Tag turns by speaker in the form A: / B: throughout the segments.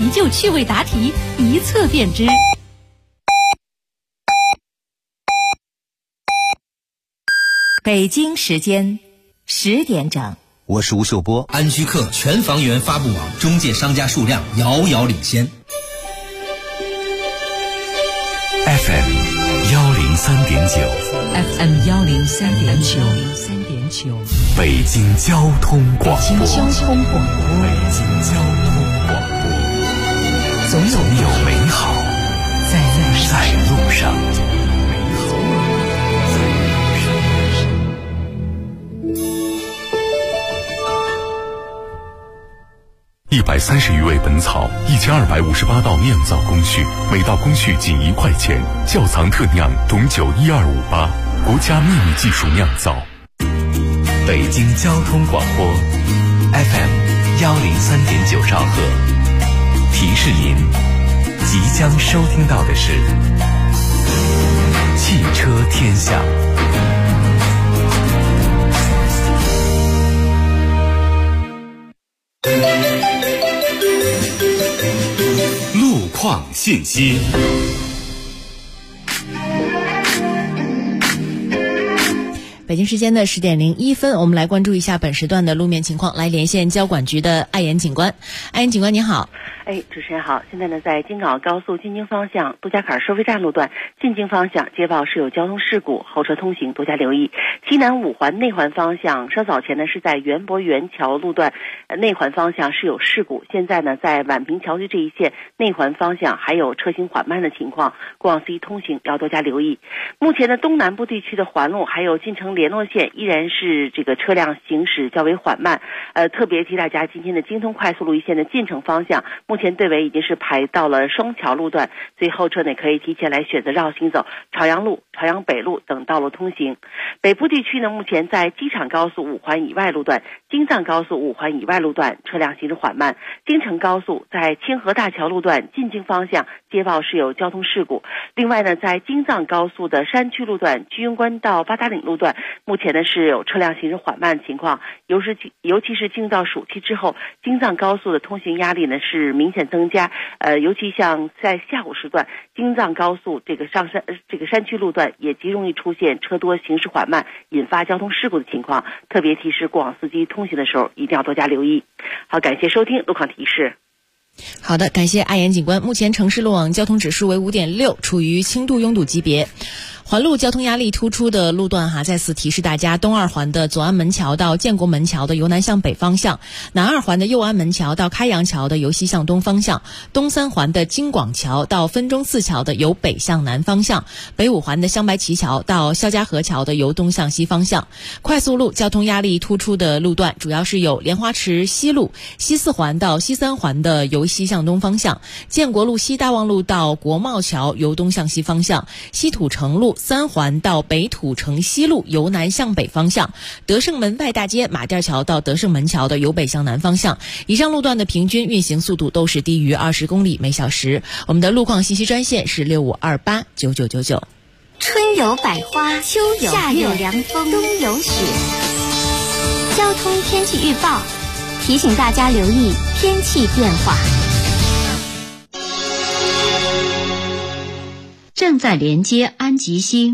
A: 研究趣味答题，一测便知。
B: 北京时间10点整，
C: 我是吴秀波。
D: 安居客全房源发布网中介商家数量遥遥领先。
E: FM 103.9，
A: 103.9，
E: 北京交通广播，总有美好在路上。130余味本草，1258道酿造工序，每道工序仅1块钱。窖藏特酿董酒12588，国家秘密技术酿造。北京交通广播 FM 103.9兆赫，提示您即将收听到的是汽车天下。路况信息。
F: 北京时间的10点01分，我们来关注一下本时段的路面情况，来连线交管局的艾岩警官。艾岩警官您好。
G: 主持人好。现在呢，在京港澳高速进京方向杜家坎收费站路段进京方向接报是有交通事故，后车通行多加留意。西南五环内环方向稍早前呢是在园博园桥路段内环方向是有事故，现在呢在宛平桥区这一线内环方向还有车行缓慢的情况，过往司机通行要多加留意。目前的东南部地区的环路还有晋城联络线依然是这个车辆行驶较为缓慢，特别提大家今天的京通快速路一线的进城方向目前队尾已经是排到了双桥路段，所以后车呢可以提前来选择绕行走朝阳路、朝阳北路等道路通行。北部地区呢，目前在机场高速5环以外路段、京藏高速5环以外路段车辆行驶缓慢。京承高速在清河大桥路段进京方向接报是有交通事故。另外呢，在京藏高速的山区路段居庸关到八达岭路段，目前呢是有车辆行驶缓慢的情况，尤其是进入到暑期之后，京藏高速的通行压力呢是明显增加，尤其像在下午时段，京藏高速这个山区路段也极容易出现车多行驶缓慢，引发交通事故的情况，特别提示过往司机通行的时候一定要多加留意。好，感谢收听路况提示。
F: 好的，感谢艾岩警官。目前城市路网交通指数为5.6，处于轻度拥堵级别。环路交通压力突出的路段再次提示大家，东二环的左安门桥到建国门桥的由南向北方向，南二环的右安门桥到开阳桥的由西向东方向，东三环的京广桥到分钟寺桥的由北向南方向，北五环的香白旗桥到肖家河桥的由东向西方向。快速路交通压力突出的路段主要是有莲花池西路、西四环到西三环的由西向东方向，建国路西大望路到国贸桥由东向西方向，西土城路3环到北土城西路由南向北方向，德胜门外大街马甸桥到德胜门桥的由北向南方向。以上路段的平均运行速度都是低于20公里每小时。我们的路况信息专线是65289999。
H: 春有百花，秋有夏有凉风，冬有雪。交通天气预报提醒大家留意天气变化。
A: 正在连接安吉星。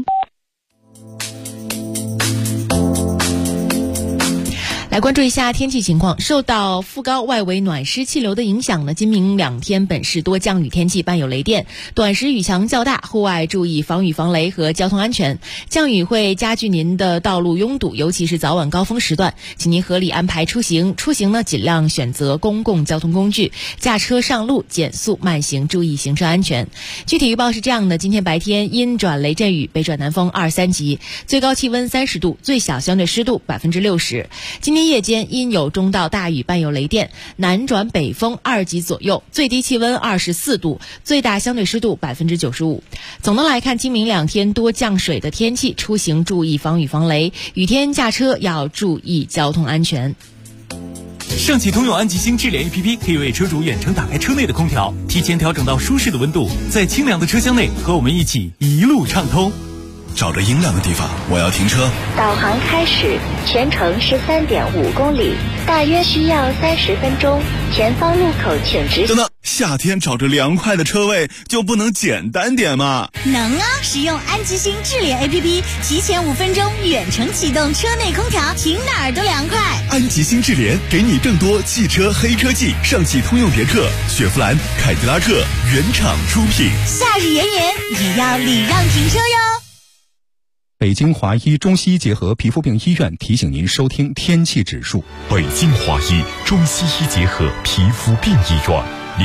F: 来关注一下天气情况。受到副高外围暖湿气流的影响呢，今明2天本市多降雨天气，伴有雷电，短时雨强较大，户外注意防雨防雷和交通安全。降雨会加剧您的道路拥堵，尤其是早晚高峰时段，请您合理安排出行。出行呢，尽量选择公共交通工具，驾车上路减速慢行，注意行车安全。具体预报是这样的：今天白天阴转雷阵雨，北转南风2、3级，最高气温30度，最小相对湿度60%。今天夜间阴有中到大雨，伴有雷电，南转北风2级左右，最低气温24度，最大相对湿度95%。总的来看，今明2天多降水的天气，出行注意防雨防雷，雨天驾车要注意交通安全。
E: 上汽通用安吉星智联 APP 可以为车主远程打开车内的空调，提前调整到舒适的温度，在清凉的车厢内和我们一起一路畅通。
I: 找着阴凉的地方，我要停车。
H: 导航开始，全程13.5公里，大约需要30分钟。前方路口请直。
I: 等等， 夏天找着凉快的车位就不能简单点吗？
C: 能啊！使用安吉星智联 APP， 提前5分钟远程启动车内空调，停哪儿都凉快。
I: 安吉星智联给你更多汽车黑科技，上汽通用别克、雪佛兰、凯迪拉克原厂出品。
C: 夏日炎炎也要礼让停车哟。
J: 北京华医中西医结合皮肤病医院提醒您收听天气指数。
E: 北京华医中西医结合皮肤病医院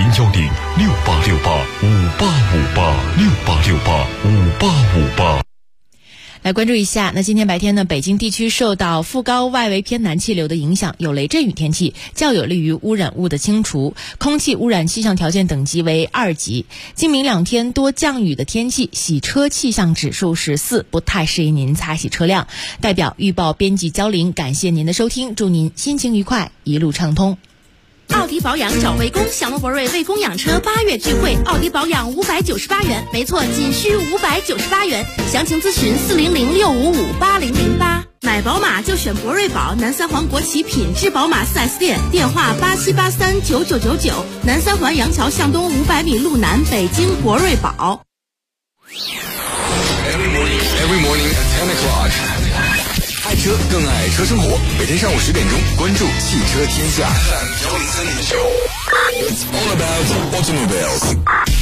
E: ，01068685858，68685858。
F: 来关注一下，那今天白天呢，北京地区受到副高外围偏南气流的影响，有雷阵雨天气，较有利于污染物的清除，空气污染气象条件等级为2级。今明2天多降雨的天气，洗车气象指数是4，不太适宜您擦洗车辆。代表预报编辑焦玲，感谢您的收听，祝您心情愉快，一路畅通。
K: 奥迪保养找魏工，小诺博瑞魏工养车8月聚会，奥迪保养598元，没错，仅需598元。详情咨询40065580008。买宝马就选博瑞宝，南三环国企品质宝马4S店，电话87839999，南三环杨桥向东500米路南，北京博瑞宝。
L: Every morning at 10 o'clock. 爱车更爱车生活，每天上午10点钟关注汽车天下。It's all about automobiles.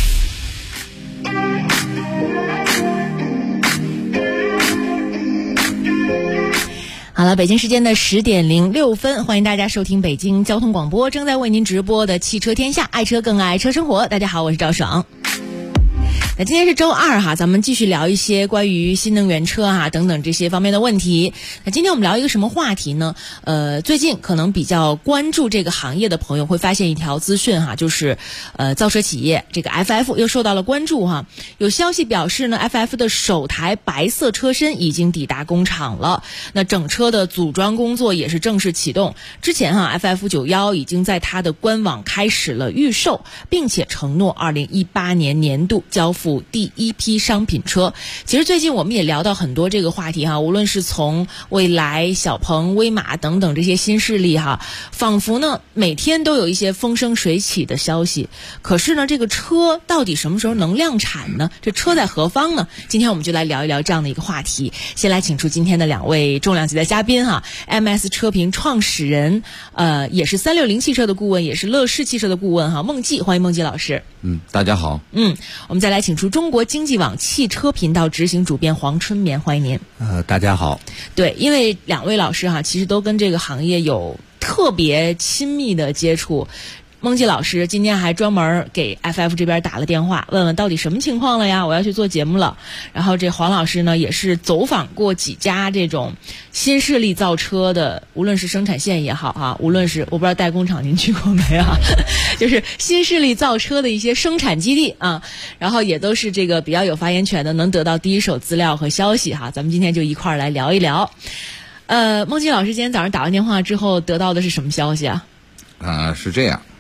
F: 好了，北京时间的10点06分，欢迎大家收听北京交通广播正在为您直播的汽车天下，爱车更爱车生活。大家好，我是赵爽。那今天是周2哈，咱们继续聊一些关于新能源车啊等等这些方面的问题。那今天我们聊一个什么话题呢？最近可能比较关注这个行业的朋友会发现一条资讯哈，就是造车企业这个 FF 又受到了关注哈。有消息表示呢 ，FF 的首台白色车身已经抵达工厂了，那整车的组装工作也是正式启动。之前哈 FF91 已经在它的官网开始了预售，并且承诺2018年年度交付第一批商品车。其实最近我们也聊到很多这个话题哈，无论是从蔚来、小鹏、威马等等这些新势力哈，仿佛呢每天都有一些风生水起的消息。可是呢，这个车到底什么时候能量产呢？这车在何方呢？今天我们就来聊一聊这样的一个话题。先来请出今天的2位重量级的嘉宾哈 ，MS 车评创始人，也是360汽车的顾问，也是乐视汽车的顾问哈，孟季，欢迎孟季老师。
M: 大家好。
F: 我们再来请出中国经济网汽车频道执行主编黄春眠，欢迎您。
M: 大家好。
F: 对，因为2位老师哈，其实都跟这个行业有特别亲密的接触。孟季老师今天还专门给 FF 这边打了电话，问问到底什么情况了呀？我要去做节目了。然后这黄老师呢，也是走访过几家这种新势力造车的，无论是生产线也好啊，无论是我不知道代工厂您去过没啊，就是新势力造车的一些生产基地啊，然后也都是这个比较有发言权的，能得到第一手资料和消息哈。咱们今天就一块儿来聊一聊。孟季老师今天早上打完电话之后得到的是什么消息啊？
M: 是这样。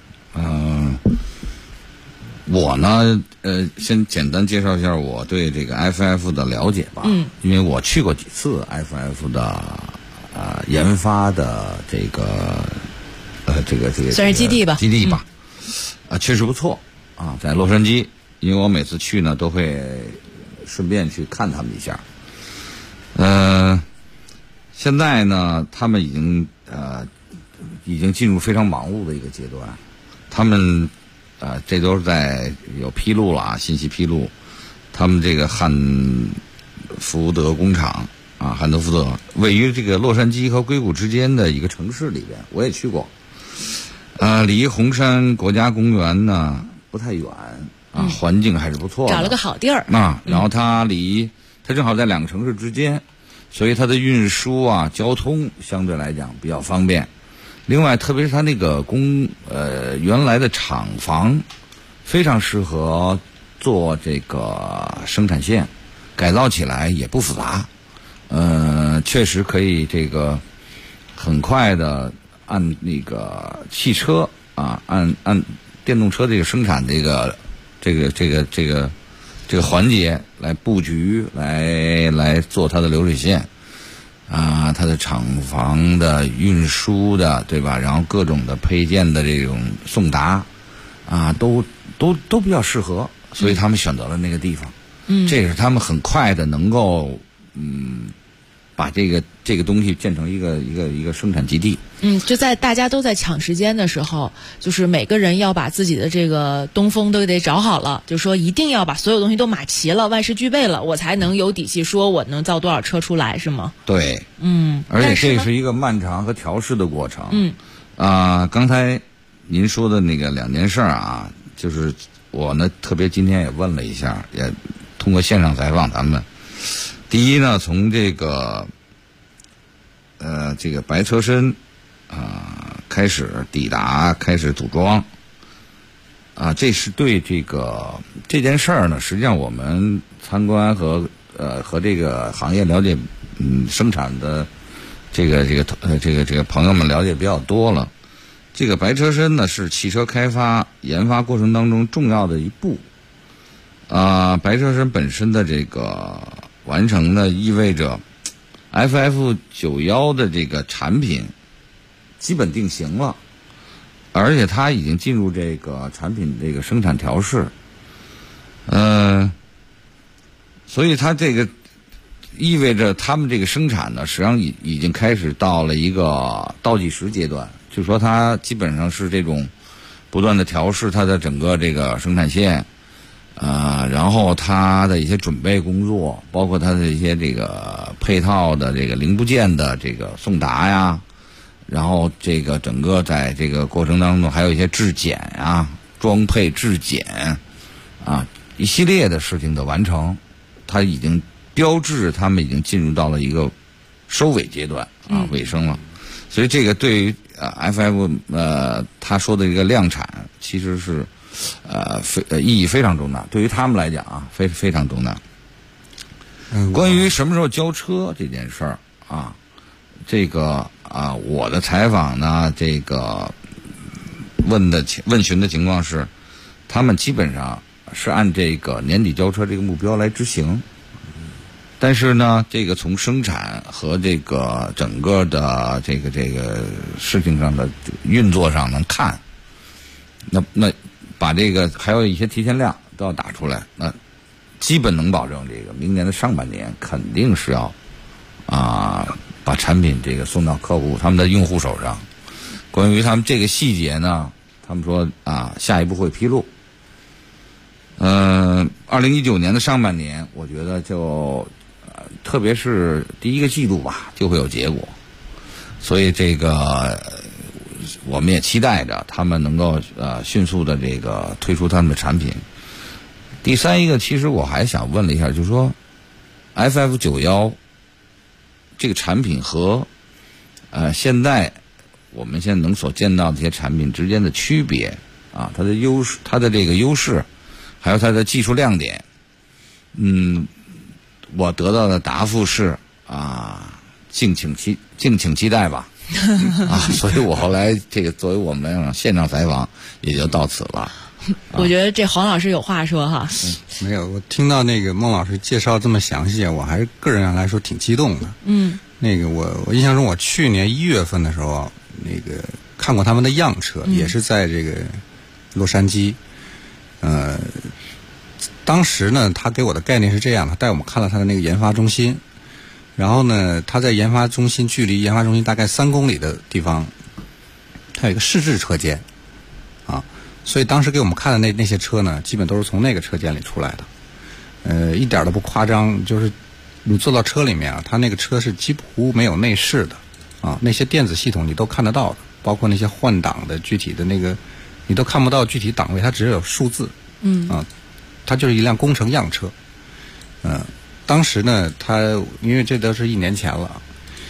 M: 我呢，先简单介绍一下我对这个 FF 的了解吧。因为我去过几次 FF 的研发的这个
F: 算是基地吧。
M: 确实不错啊，在洛杉矶，因为我每次去呢都会顺便去看他们一下。现在呢，他们已经进入非常忙碌的一个阶段。他们这都是在有披露了啊，信息披露。他们这个汉福德工厂啊，汉德福德位于这个洛杉矶和硅谷之间的一个城市里边，我也去过。离红山国家公园呢不太远啊，环境还是不错的，
F: 找了个好地儿
M: 然后它正好在2个城市之间，所以它的运输啊、交通相对来讲比较方便。另外，特别是它那个原来的厂房非常适合做这个生产线，改造起来也不复杂。确实可以这个很快的按那个汽车啊，按电动车这个生产这个环节来布局，来做它的流水线。它的厂房的运输的，对吧？然后各种的配件的这种送达， 啊，都比较适合，所以他们选择了那个地方。这是他们很快的能够把这个东西建成一个生产基地。
F: 就在大家都在抢时间的时候，就是每个人要把自己的这个东风都得找好了，就是说一定要把所有东西都码齐了，万事俱备了，我才能有底气说我能造多少车出来，是吗？
M: 对，而且这是一个漫长和调试的过程。刚才您说的那个2件事啊，就是我呢特别今天也问了一下，也通过线上采访咱们。第一呢，从这个白车身开始抵达，开始组装这是对这件事儿呢，实际上我们参观和这个行业了解生产的这个朋友们了解比较多了。这个白车身呢是汽车开发研发过程当中重要的一步白车身本身的这个完成呢，意味着 FF91 的这个产品基本定型了，而且它已经进入这个产品这个生产调试。所以它这个意味着他们这个生产呢，实际上已经开始到了一个倒计时阶段，就是说它基本上是这种不断的调试它的整个这个生产线。然后它的一些准备工作，包括它的一些这个配套的这个零部件的这个送达呀，然后这个整个在这个过程当中还有一些质检啊、装配质检一系列的事情的完成，它已经标志他们已经进入到了一个收尾阶段尾声了。所以这个对于FF 他说的一个量产，其实是意义非常重大，对于他们来讲非常重大。关于什么时候交车这件事儿我的采访呢，这个问询的情况是，他们基本上是按这个年底交车这个目标来执行。但是呢，这个从生产和这个整个的这个事情上的运作上能看，那把这个还有一些提前量都要打出来，那基本能保证这个明年的上半年肯定是要把产品这个送到客户他们的用户手上。关于他们这个细节呢，他们说下一步会披露。2019年的上半年，我觉得就特别是第一个季度吧，就会有结果。所以这个我们也期待着他们能够迅速的这个推出他们的产品。第三一个，其实我还想问了一下，就是说 FF91 这个产品和现在我们现在能所见到的一些产品之间的区别它的优势，它的这个优势，还有它的技术亮点。我得到的答复是敬请期待吧。所以我后来这个作为我们现场采访也就到此了。
F: 我觉得这黄老师有话说哈。
N: 没有，我听到那个孟老师介绍这么详细，我还是个人来说挺激动的。那个我印象中，我去年1月份的时候，那个看过他们的样车，也是在这个洛杉矶。当时呢，他给我的概念是这样，他带我们看了他的那个研发中心。然后呢，他在研发中心距离研发中心大概3公里的地方，它有一个试制车间所以当时给我们看的那些车呢，基本都是从那个车间里出来的。一点都不夸张，就是你坐到车里面它那个车是几乎没有内饰的那些电子系统你都看得到的，包括那些换挡的具体的那个你都看不到具体档位，它只有数字。它就是一辆工程样车。当时呢，因为这都是1年前了，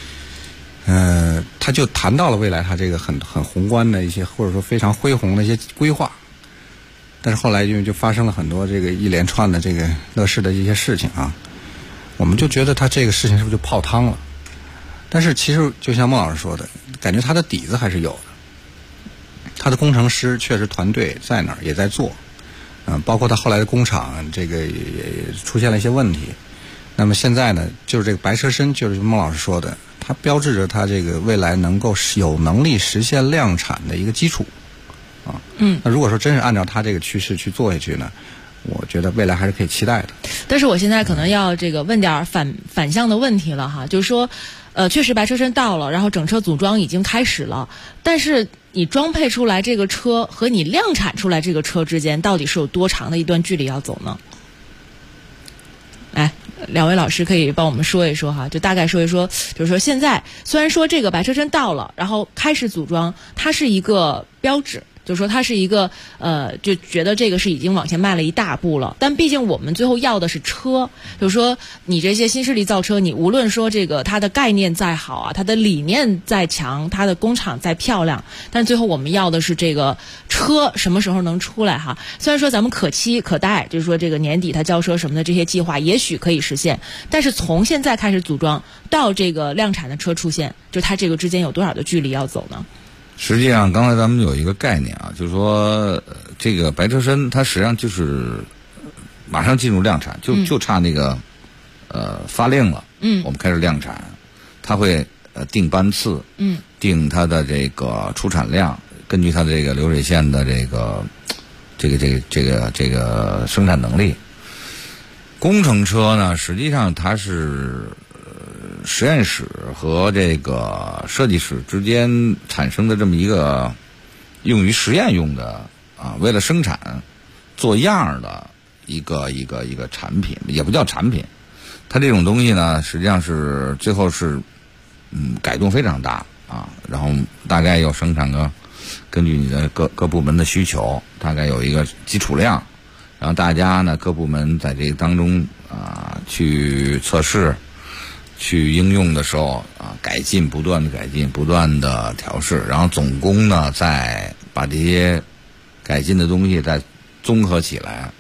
N: 他就谈到了未来他这个很宏观的一些，或者说非常恢宏的一些规划。但是后来因为就发生了很多这个一连串的这个乐视的一些事情我们就觉得他这个事情是不是就泡汤了？但是其实就像孟老师说的，感觉他的底子还是有的，他的工程师确实团队在那儿也在做，包括他后来的工厂这个也出现了一些问题。那么现在呢，就是这个白车身，就是孟老师说的，它标志着它这个未来能够有能力实现量产的一个基础啊。那如果说真是按照它这个趋势去做下去呢，我觉得未来还是可以期待的。
F: 但是我现在可能要问点反向的问题了哈，就是说，确实白车身到了，然后整车组装已经开始了，但是你装配出来这个车和你量产出来这个车之间，到底是有多长的一段距离要走呢？来，两位老师可以帮我们说一说哈，就大概说一说，就是说现在虽然说这个白车身到了，然后开始组装，它是一个标志。就是说它是一个就觉得这个是已经往前迈了一大步了，但毕竟我们最后要的是车，就是说你这些新势力造车，你无论说这个它的概念再好啊，它的理念再强，它的工厂再漂亮，但最后我们要的是这个车什么时候能出来哈？虽然说咱们可期可待，就是说这个年底它交车什么的这些计划也许可以实现，但是从现在开始组装到这个量产的车出现，就它这个之间有多少的距离要走呢？
M: 实际上，刚才咱们有一个概念啊，就是说，这个白车身它实际上就是马上进入量产，就差那个发令了。我们开始量产，它会定班次，定它的这个出产量，根据它的这个流水线的这个生产能力。工程车呢，实际上它是实验室和这个设计室之间产生的这么一个用于实验用的啊，为了生产做样的一个产品，也不叫产品。它这种东西呢，实际上是最后是改动非常大啊，然后大概要生产个根据你的各部门的需求，大概有一个基础量，然后大家呢各部门在这个当中啊去测试。去应用的时候啊，不断的改进，不断的调试，然后总工呢再把这些改进的东西再综合起来，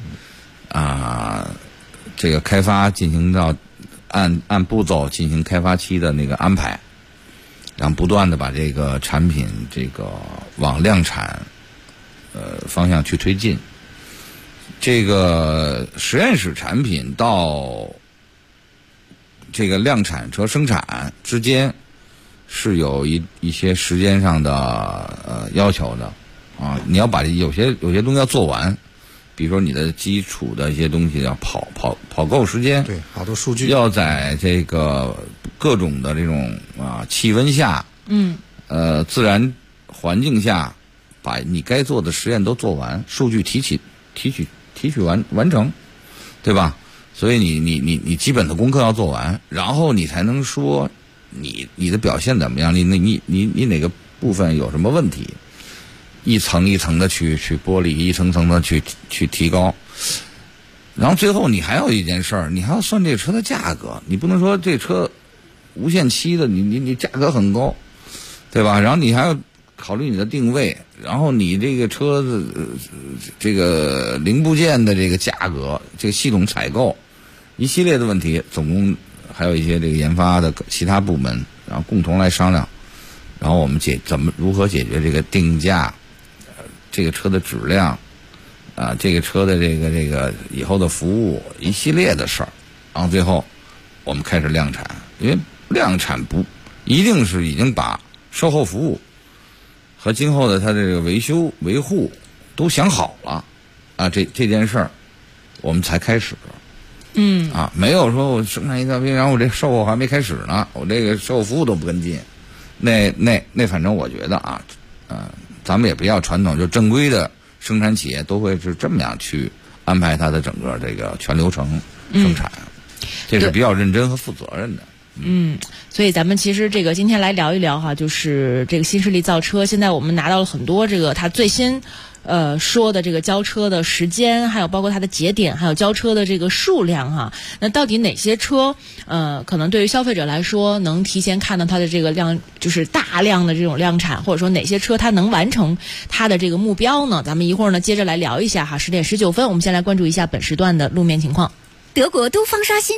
M: 这个开发进行到按步骤进行开发期的那个安排，然后不断的把这个产品这个往量产方向去推进。这个实验室产品到这个量产车生产之间是有一些时间上的要求的啊，你要把有些东西要做完，比如说你的基础的一些东西要跑够时间，
N: 对，好多数据
M: 要在这个各种的这种气温下，自然环境下，把你该做的实验都做完，数据提取完成，对吧？所以你基本的功课要做完，然后你才能说你的表现怎么样，你哪个部分有什么问题，一层一层的去剥离，一层层的去提高，然后最后你还有一件事儿，你还要算这车的价格，你不能说这车无限期的你价格很高，对吧？然后你还要考虑你的定位，然后你这个车子这个零部件的这个价格，这个系统采购。一系列的问题，总共还有一些这个研发的其他部门，然后共同来商量，然后我们如何解决这个定价，这个车的质量，这个车的这个以后的服务，一系列的事儿，然后最后我们开始量产，因为量产不一定是已经把售后服务和今后的它这个维修维护都想好了啊，这件事儿我们才开始。没有说我生产一条兵，然后我这售后还没开始呢，我这个售后服务都不跟进，那反正我觉得啊，咱们也不要传统，就正规的生产企业都会是这么样去安排它的整个这个全流程生产，这是比较认真和负责任的。
F: 所以咱们其实这个今天来聊一聊哈，就是这个新势力造车，现在我们拿到了很多这个它最新说的这个交车的时间，还有包括它的节点，还有交车的这个数量哈。那到底哪些车可能对于消费者来说能提前看到它的这个量，就是大量的这种量产，或者说哪些车它能完成它的这个目标呢？咱们一会儿呢接着来聊一下哈。10点19分，我们先来关注一下本时段的路面情况。
C: 德国都方刷新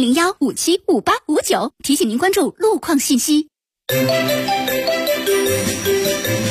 C: 4001575859，提醒您关注路况信息。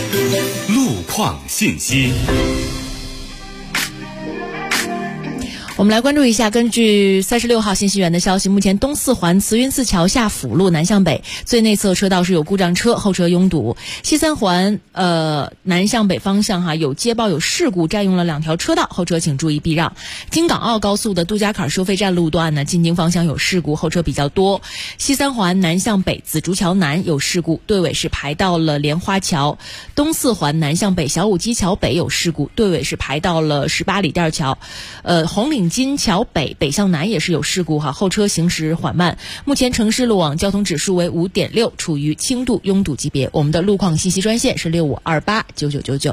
I: 路况信息。
F: 我们来关注一下，根据36号信息源的消息，目前东四环慈云寺桥下辅路南向北最内侧车道是有故障车，后车拥堵；西三环南向北方向有接报有事故，占用了2条车道，后车请注意避让。京港澳高速的杜家坎收费站路段呢，进京方向有事故，后车比较多。西三环南向北紫竹桥南有事故，队尾是排到了莲花桥。东四环南向北小武基桥北有事故，队尾是排到了18里店桥。红领巾桥北北向南也是有事故后车行驶缓慢。目前城市路网交通指数为5.6，处于轻度拥堵级别。我们的路况信息专线是65289999。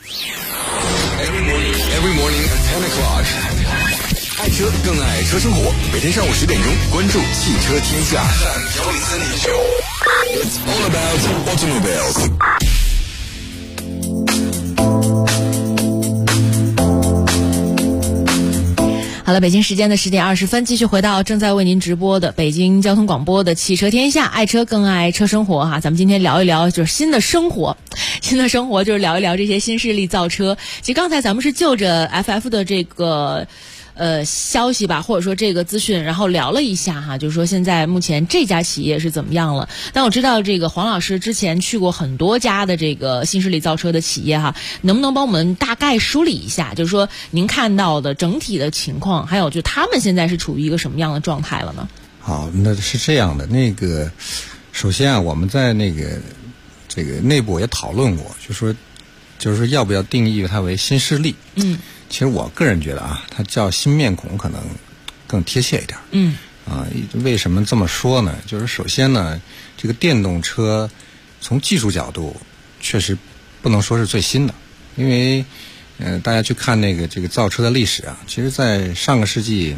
L: Every morning at 10 o'clock， 爱车更爱车生活，每天上午10点钟，关注汽车天下。It's all about automobiles。
F: 好了，北京时间的10点20分，继续回到正在为您直播的北京交通广播的汽车天下，爱车更爱车生活咱们今天聊一聊就是新的生活就是聊一聊这些新势力造车。其实刚才咱们是就着 FF 的这个消息吧，或者说这个资讯，然后聊了一下就是说现在目前这家企业是怎么样了。但我知道这个黄老师之前去过很多家的这个新势力造车的企业能不能帮我们大概梳理一下，就是说您看到的整体的情况，还有就他们现在是处于一个什么样的状态了呢？
N: 好，那是这样的，首先我们在这个内部也讨论过，就是说要不要定义它为新势力。其实我个人觉得它叫新面孔可能更贴切一点。为什么这么说呢？就是首先呢，这个电动车从技术角度确实不能说是最新的，因为大家去看这个造车的历史其实在上个世纪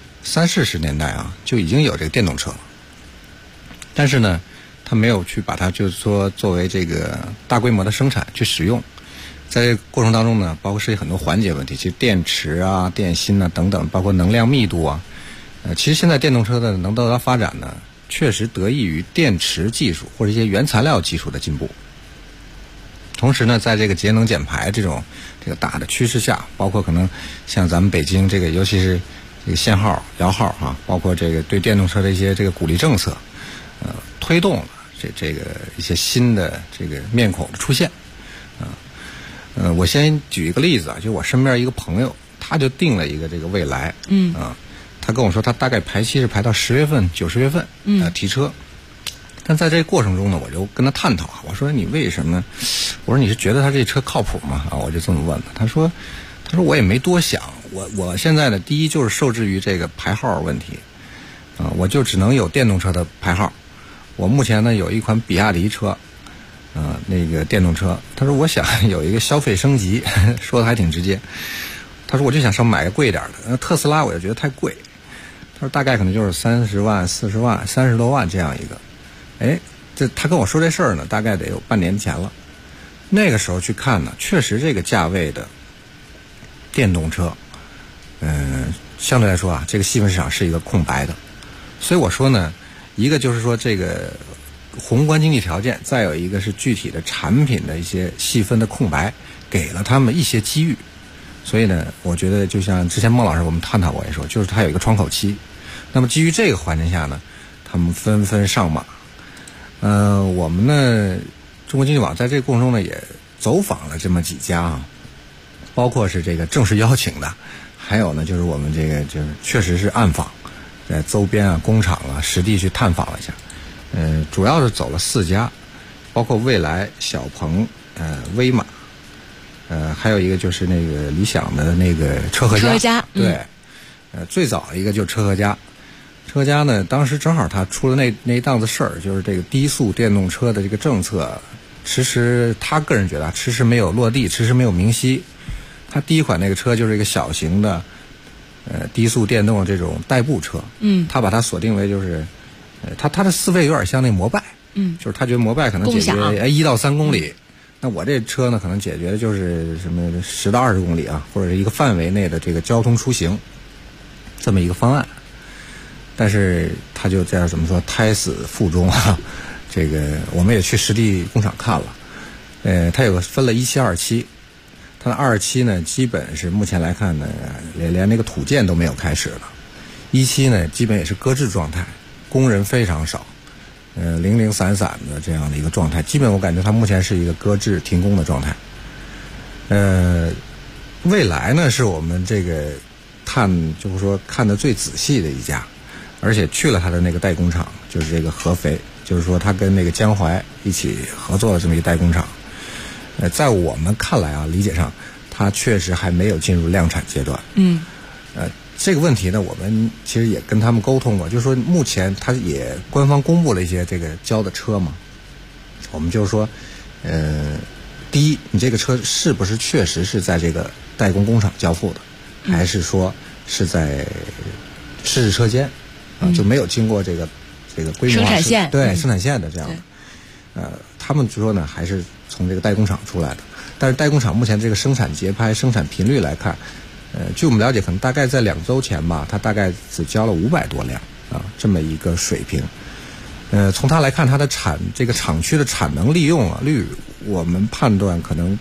N: 30-40年代就已经有这个电动车了，但是呢，它没有去把它就是说作为这个大规模的生产去使用。在这个过程当中呢，包括涉及很多环节问题，其实电池电芯等等，包括能量密度其实现在电动车的能得到发展呢，确实得益于电池技术或者一些原材料技术的进步。同时呢，在这个节能减排这个大的趋势下，包括可能像咱们北京这个，尤其是这个限号、摇号包括这个对电动车的一些这个鼓励政策，推动了这个一些新的这个面孔的出现。我先举一个例子就我身边一个朋友，他就定了一个这个蔚来，他跟我说他大概排期是排到10月份、90月份提车。但在这个过程中呢，我就跟他探讨，我说你为什么？我说你是觉得他这车靠谱吗？我就这么问他。他说我也没多想，我现在呢，第一就是受制于这个牌号问题，我就只能有电动车的牌号。我目前呢有一款比亚迪车。那个电动车，他说我想有一个消费升级，说的还挺直接。他说我就想上买个贵一点的，特斯拉我就觉得太贵。他说大概可能就是30万、40万、30多万这样一个。他跟我说这事儿呢，大概得有半年前了。那个时候去看呢，确实这个价位的电动车，相对来说这个细分市场是一个空白的。所以我说呢，一个就是说这个宏观经济条件，再有一个是具体的产品的一些细分的空白，给了他们一些机遇。所以呢，我觉得就像之前孟老师我们探讨过也说，就是它有一个窗口期。那么基于这个环境下呢，他们纷纷上马。我们呢，中国经济网在这个过程中呢，也走访了这么几家包括是这个正式邀请的，还有呢就是我们这个就是确实是暗访，在周边工厂实地去探访了一下。主要是走了4家，包括蔚来、小鹏、威马，还有一个就是那个理想的那个车和家。对，最早一个就是车和家。车和家呢，当时正好他出了那一档子事儿，就是这个低速电动车的这个政策，迟迟他个人觉得迟迟没有落地，迟迟没有明晰。他第一款那个车就是一个小型的低速电动这种代步车，他把它锁定为就是他的思维有点像那摩拜，就是他觉得摩拜可能解决1到3公里，那我这车呢可能解决的就是什么10到20公里或者是一个范围内的这个交通出行这么一个方案。但是他就这样怎么说胎死腹中这个我们也去实地工厂看了，他有个分了1727， 它的27呢，基本是目前来看呢，连那个土建都没有开始了。17呢，基本也是搁置状态，工人非常少，零零散散的这样的一个状态，基本我感觉它目前是一个搁置停工的状态。未来呢，是我们这个就是说看得最仔细的一家，而且去了它的那个代工厂，就是这个合肥，就是说它跟那个江淮一起合作的这么一个代工厂。在我们看来啊，理解上，它确实还没有进入量产阶段。这个问题呢，我们其实也跟他们沟通过，就是说目前它也官方公布了一些这个交的车嘛，我们就是说，第一，你这个车是不是确实是在这个代工工厂交付的，还是说是在试制车间就没有经过这个规模化
F: 生产线，
N: 对生产线的这样的。他们就说呢，还是从这个代工厂出来的，但是代工厂目前这个生产节拍、生产频率来看，据我们了解，可能大概在2周前吧，它大概只交了500多辆这么一个水平。从它来看，它的这个厂区的产能利用率，我们判断可能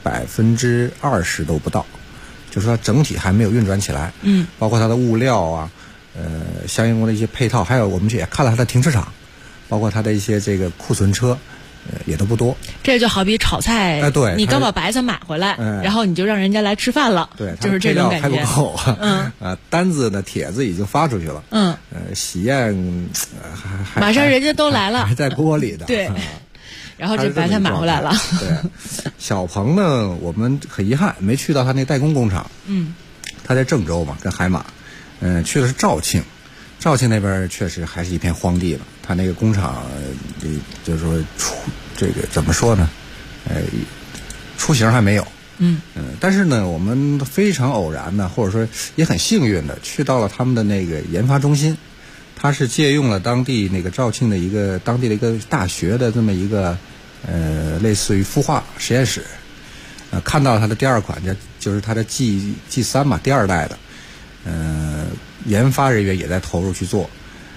N: 20%都不到，就是说它整体还没有运转起来。包括它的物料啊，相应的一些配套，还有我们也看了它的停车场，包括它的一些这个库存车。也都不多，
F: 这就好比炒菜，
N: 对，
F: 你刚把白菜买回来，然后你就让人家来吃饭了，
N: 对，
F: 就是这种感觉。
N: 还不够，单子的帖子已经发出去了，喜宴
F: 马上人家都来了，
N: 还在锅里的，
F: 对，然后这白菜买回来了。
N: 对，小鹏呢，我们很遗憾没去到他那代工工厂，他在郑州嘛，跟海马，去的是肇庆。肇庆那边确实还是一片荒地了，他那个工厂，就是说这个怎么说呢？雏形还没有。但是呢，我们非常偶然的，或者说也很幸运的，去到了他们的那个研发中心，他是借用了当地那个肇庆的当地的一个大学的这么一个类似于孵化实验室，看到它的第2款，就是它的 G3 嘛，第2代的，研发人员也在投入去做，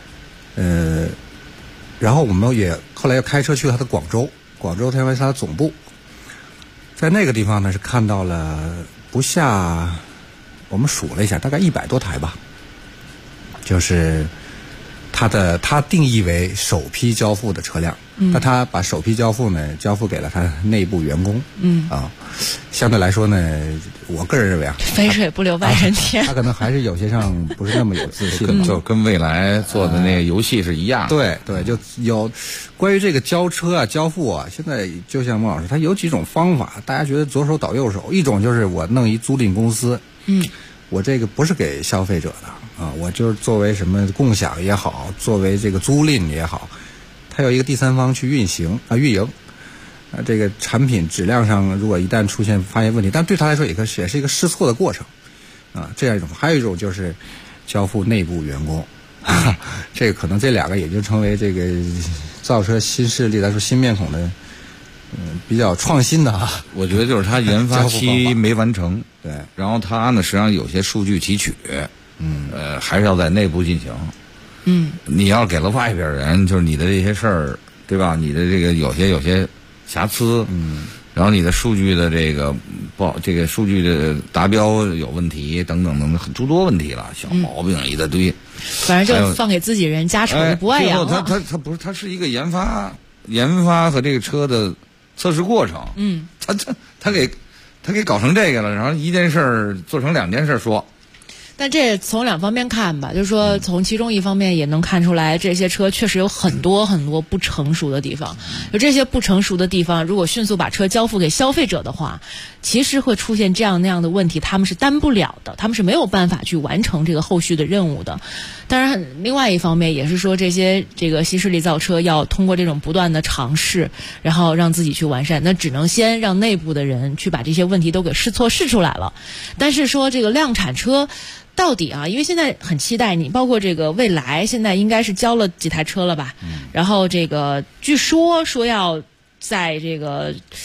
N: 然后我们也后来又开车去了他的广州它是他的总部，在那个地方呢是看到了不下，我们数了一下，大概100多台吧，就是他定义为首批交付的车辆，那他把首批交付呢交付给了他内部员工，相对来说呢，我个人认为
F: 肥水不流外人田，
N: 他可能还是有些上不是那么有自信，
M: 就跟未来做的那个游戏是一样
N: 的。对，就有关于这个交车啊、交付啊，现在就像孟老师，他有几种方法，大家觉得左手倒右手，一种就是我弄一租赁公司，我这个不是给消费者的我就是作为什么共享也好，作为这个租赁也好，它有一个第三方去运营，这个产品质量上如果一旦发现问题，但对他来说也是一个试错的过程这样一种。还有一种就是交付内部员工，这个可能这2个也就成为这个造车新势力来说新面孔的比较创新的
M: 我觉得就是他研发期没完成，
N: 对，
M: 然后他呢实际上有些数据提取，还是要在内部进行，你要给了外边人，就是你的这些事儿，对吧？你的这个有些瑕疵，然后你的数据的这个数据的达标有问题等等诸多问题了，小毛病一大堆，
F: 反正就放给自己人家丑的不爱养了。
M: 他不是，他是一个研发和这个车的测试过程，他给搞成这个了，然后一件事儿做成2件事说。
F: 但这从2方面看吧，就是说从其中一方面也能看出来，这些车确实有很多很多不成熟的地方。有这些不成熟的地方，如果迅速把车交付给消费者的话，其实会出现这样那样的问题，他们是担不了的，他们是没有办法去完成这个后续的任务的。当然，另外一方面也是说，这个新势力造车要通过这种不断的尝试，然后让自己去完善，那只能先让内部的人去把这些问题都给试出来了。但是说这个量产车到底因为现在很期待你，包括这个蔚来现在应该是交了几台车了吧？然后这个据说要在这个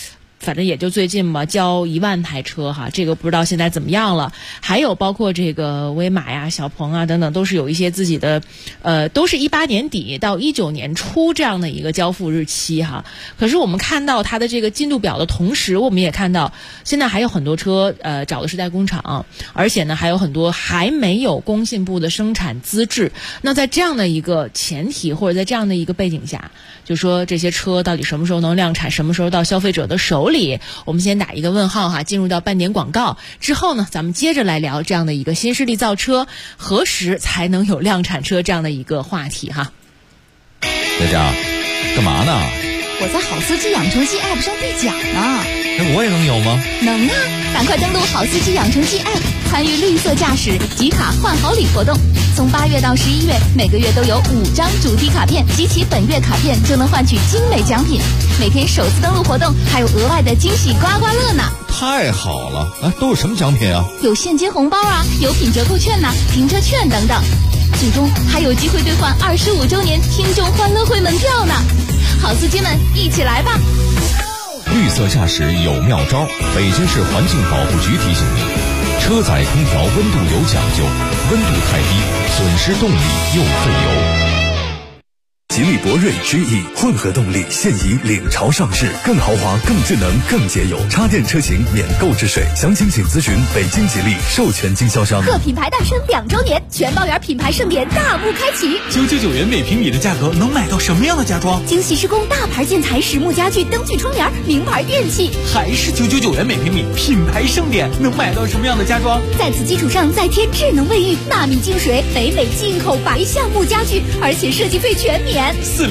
F: 反正也就最近嘛，交1万台车哈，这个不知道现在怎么样了。还有包括这个威马呀、小鹏啊等等，都是有一些自己的，都是18年底到19年初这样的一个交付日期哈。可是我们看到它的这个进度表的同时，我们也看到现在还有很多车找的是在工厂，而且呢还有很多还没有工信部的生产资质。那在这样的一个前提或者在这样的一个背景下，就说这些车到底什么时候能量产，什么时候到消费者的手里，我们先打一个问号哈。进入到半点广告之后呢，咱们接着来聊这样的一个新势力造车何时才能有量产车这样的一个话题哈。
O: 佳佳，干嘛呢？
C: 我在好司机养成记 App 上兑奖呢。
O: 我也能有吗？
C: 能啊，赶快登录好司机养成记 App， 参与绿色驾驶集卡换好礼活动。从8月到11月，每个月都有5张主题卡片，集齐本月卡片就能换取精美奖品。每天首次登录活动还有额外的惊喜刮刮乐呢。
O: 太好了！都有什么奖品啊？
C: 有现金红包啊，有品折扣券呐、停车券等等。最终还有机会兑换25周年听众欢乐会门票呢。好司机们，一起来吧！
O: 绿色驾驶有妙招，北京市环境保护局提醒您：车载空调温度有讲究，温度太低，损失动力又费油。
I: 吉利博瑞 GE 混合动力现已领潮上市，更豪华、更智能、更节油，插电车型免购置税。详情请咨询北京吉利授权经销商。
C: 贺品牌诞生2周年，全包圆品牌盛典大幕开启。
P: 999元每平米的价格能买到什么样的家装？
C: 精细施工大牌建材、实木家具、灯具窗帘、名牌电器，
P: 还是999元每平米，品牌盛典能买到什么样的家装？
C: 在此基础上再添智能卫浴、纳米净水、北美进口白橡木家具，而且设计费全免。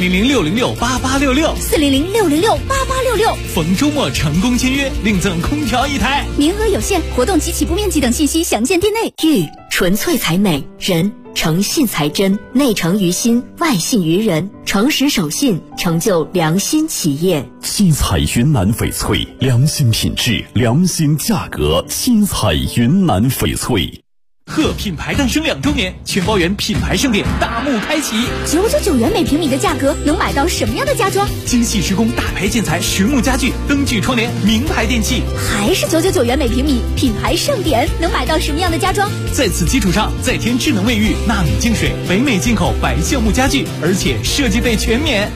P: 400-606-8866，400-606-8866，逢周末成功签约，另赠空调1台，
C: 名额有限，活动及起步面积等信息详见店内。
Q: 玉纯粹才美，人诚信才真，内诚于心，外信于人，诚实守信，成就良心企业。
R: 新彩云南翡翠，良心品质，良心价格，新彩云南翡翠。
P: 贺品牌诞生2周年，全包圆品牌盛典大幕开启。
C: 999元每平米的价格能买到什么样的家装？
P: 精细施工大牌建材、实木家具、灯具窗帘、名牌电器，
C: 还是999元每平米，品牌盛典能买到什么样的家装？
P: 在此基础上再添智能卫浴、纳米净水、北美进口白橡木家具，而且设计费全免。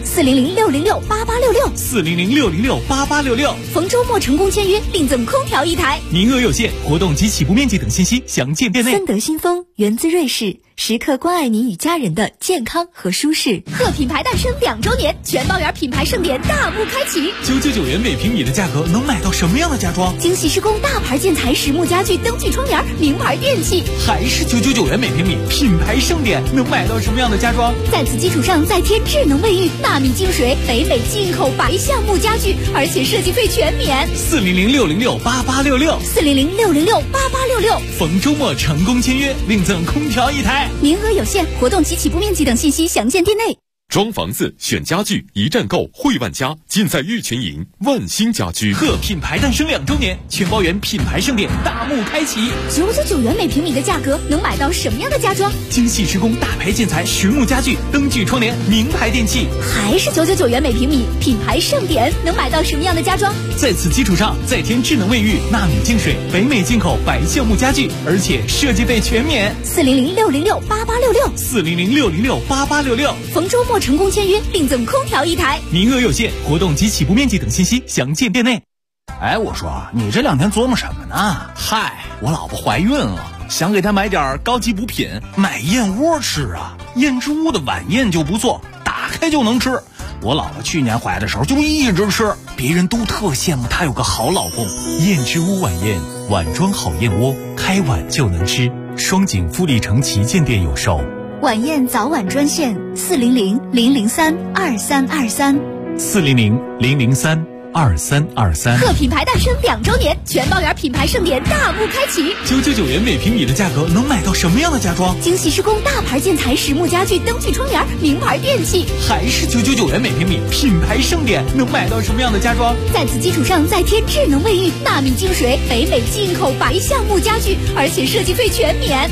C: 400-606-8866，400-606-8866，逢周末成功签约，另赠空调1台，
P: 名额有限，活动及起步面积等信息详见店内。
Q: 森德新风源自瑞士，时刻关爱您与家人的健康和舒适。
C: 贺品牌诞生2周年，全包圆品牌盛典大幕开启。
P: 999元每平米的价格能买到什么样的家装？
C: 精细施工大牌建材、实木家具、灯具窗帘、名牌电器，
P: 还是999元每平米，品牌盛典能买到什么样的家装？
C: 在此基础上再添智能卫浴、纳米净水、北美进口白橡木家具，而且设计费全免。
P: 400-606-8866，400-606-8866，逢周末成功签约，另赠空调1台，
C: 名额有限，活动及起步面积等信息详见店内。
S: 装房子选家具，一站购汇万家，尽在玉泉营万兴家居。
P: 贺品牌诞生2周年，全包圆品牌盛典大幕开启。
C: 999元每平米的价格能买到什么样的家装？
P: 精细施工大牌建材、实木家具、灯具窗帘、名牌电器，
C: 还是999元每平米，品牌盛典能买到什么样的家装？
P: 在此基础上再添智能卫浴、纳米净水、北美进口白橡木家具，而且设计费全免。
C: 400-606-8866，400-606-8866，逢周末成功签约，另赠空调1台，
P: 名额有限，活动及起步面积等信息详见店内。
T: 我说你这2天琢磨什么呢？
P: 嗨，
T: 我老婆怀孕了，想给她买点高级补品，买燕窝吃啊。燕之屋的晚宴就不错，打开就能吃。我老婆去年怀的时候就一直吃，别人都特羡慕她有个好老公。
P: 燕之屋晚宴，碗装好燕窝，开碗就能吃。双井富力城旗舰店有售。
C: 晚宴早晚专线400-003-2323，400-003-2323。贺品牌诞生2周年，全包圆品牌盛典大幕开启。
P: 999元每平米的价格能买到什么样的家装？
C: 精细施工大牌建材、实木家具、灯具窗帘、名牌电器，
P: 还是999元每平米，品牌盛典能买到什么样的家装？
C: 在此基础上再添智能卫浴、纳米净水、北美进口白橡木家具，而且设计费全免。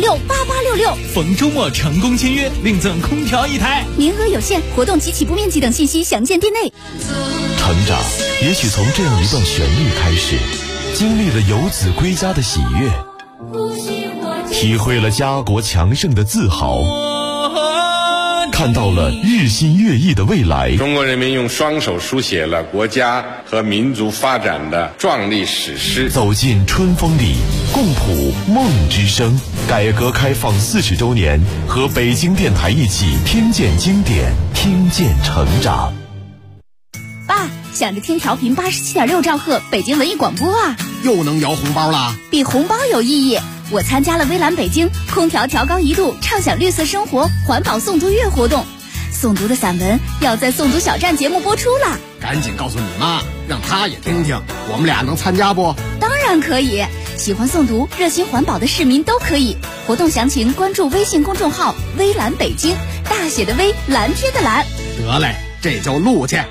P: 400-606-8866，400-606-8866，逢周末成功签约，另赠空调1台，
C: 名额有限，活动及起步面积等场信息详见店内。
R: 成长也许从这样一段旋律开始，经历了游子归家的喜悦，体会了家国强盛的自豪，看到了日新月异的未来。
U: 中国人民用双手书写了国家和民族发展的壮丽史诗。
R: 走进春风里，共谱梦之声。改革开放40周年，和北京电台一起听见经典，听见成长。
C: 爸，想着听调频87.6兆赫北京文艺广播啊，
V: 又能摇红包啦？
C: 比红包有意义。我参加了微蓝北京空调调高1度畅享绿色生活环保诵读月活动，诵读的散文要在诵读小站节目播出了。
V: 赶紧告诉你妈，让她也听听，我们俩能参加不？
C: 当然可以，喜欢诵读热心环保的市民都可以。活动详情关注微信公众号微蓝北京，大写的微，蓝天的蓝。
V: 得嘞，这就录去。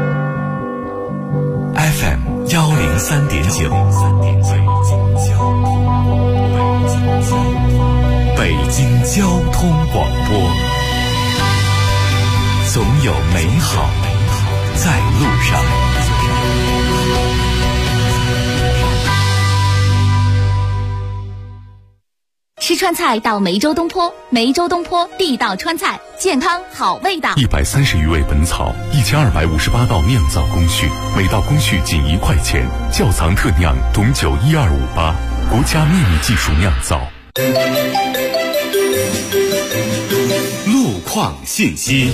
R: FM 103.9，北京交通广播，总有美好在路上。
C: 吃川菜到梅州东坡，梅州东坡地道川菜，健康好味道。
E: 130余味本草，1258道酿造工序，每道工序仅1块钱，窖藏特酿董酒12588，国家秘密技术酿造。
R: 路况信息。